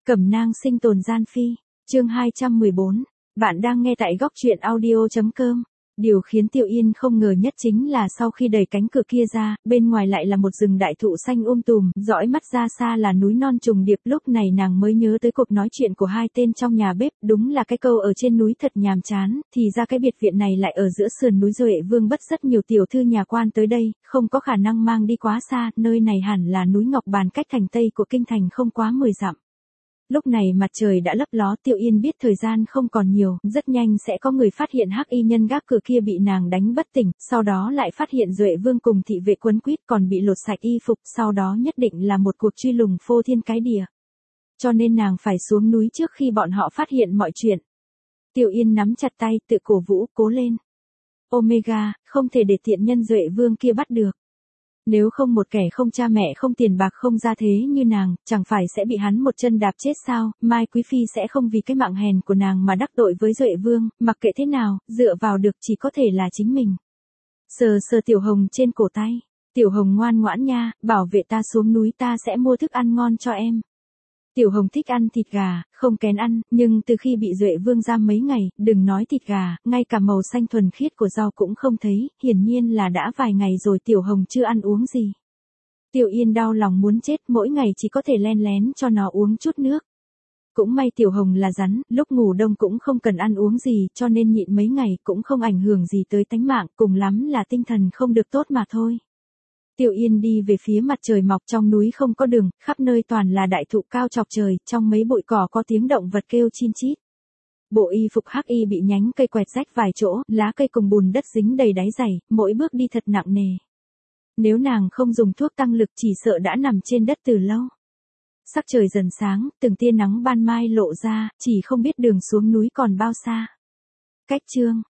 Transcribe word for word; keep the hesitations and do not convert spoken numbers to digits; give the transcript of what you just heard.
Cẩm nang sinh tồn gian phi, chương hai trăm mười bốn. Bạn đang nghe tại góc truyện audio chấm com. Điều khiến Tiêu Yên không ngờ nhất chính là sau khi đẩy cánh cửa kia ra, bên ngoài lại là một rừng đại thụ xanh um tùm, dõi mắt ra xa là núi non trùng điệp. Lúc này nàng mới nhớ tới cuộc nói chuyện của hai tên trong nhà bếp, đúng là cái câu ở trên núi thật nhàm chán, thì ra cái biệt viện này lại ở giữa sườn núi Duệ Vương Bất. Rất nhiều tiểu thư nhà quan tới đây, không có khả năng mang đi quá xa, nơi này hẳn là núi Ngọc Bàn cách thành Tây của kinh thành không quá mười dặm. Lúc này mặt trời đã lấp ló, Tiêu Yên biết thời gian không còn nhiều, rất nhanh sẽ có người phát hiện hắc y nhân gác cửa kia bị nàng đánh bất tỉnh, sau đó lại phát hiện Duệ Vương cùng thị vệ quấn quýt còn bị lột sạch y phục, sau đó nhất định là một cuộc truy lùng phô thiên cái địa. Cho nên nàng phải xuống núi trước khi bọn họ phát hiện mọi chuyện. Tiêu Yên nắm chặt tay, tự cổ vũ, cố lên. Omega, không thể để tiện nhân Duệ Vương kia bắt được. Nếu không một kẻ không cha mẹ không tiền bạc không gia thế như nàng, chẳng phải sẽ bị hắn một chân đạp chết sao, Mai Quý Phi sẽ không vì cái mạng hèn của nàng mà đắc tội với Duệ Vương, mặc kệ thế nào, dựa vào được chỉ có thể là chính mình. Sờ sờ Tiểu Hồng trên cổ tay, Tiểu Hồng ngoan ngoãn nha, bảo vệ ta xuống núi ta sẽ mua thức ăn ngon cho em. Tiểu Hồng thích ăn thịt gà, không kén ăn, nhưng từ khi bị Duệ Vương giam mấy ngày, đừng nói thịt gà, ngay cả màu xanh thuần khiết của rau cũng không thấy, hiển nhiên là đã vài ngày rồi Tiểu Hồng chưa ăn uống gì. Tiêu Yên đau lòng muốn chết, mỗi ngày chỉ có thể len lén cho nó uống chút nước. Cũng may Tiểu Hồng là rắn, lúc ngủ đông cũng không cần ăn uống gì, cho nên nhịn mấy ngày cũng không ảnh hưởng gì tới tánh mạng, cùng lắm là tinh thần không được tốt mà thôi. Tiêu Yên đi về phía mặt trời mọc, trong núi không có đường, khắp nơi toàn là đại thụ cao chọc trời, trong mấy bụi cỏ có tiếng động vật kêu chin chít. Bộ y phục hắc y bị nhánh cây quẹt rách vài chỗ, lá cây cùng bùn đất dính đầy đáy giày, mỗi bước đi thật nặng nề. Nếu nàng không dùng thuốc tăng lực chỉ sợ đã nằm trên đất từ lâu. Sắc trời dần sáng, từng tia nắng ban mai lộ ra, chỉ không biết đường xuống núi còn bao xa. Cách chương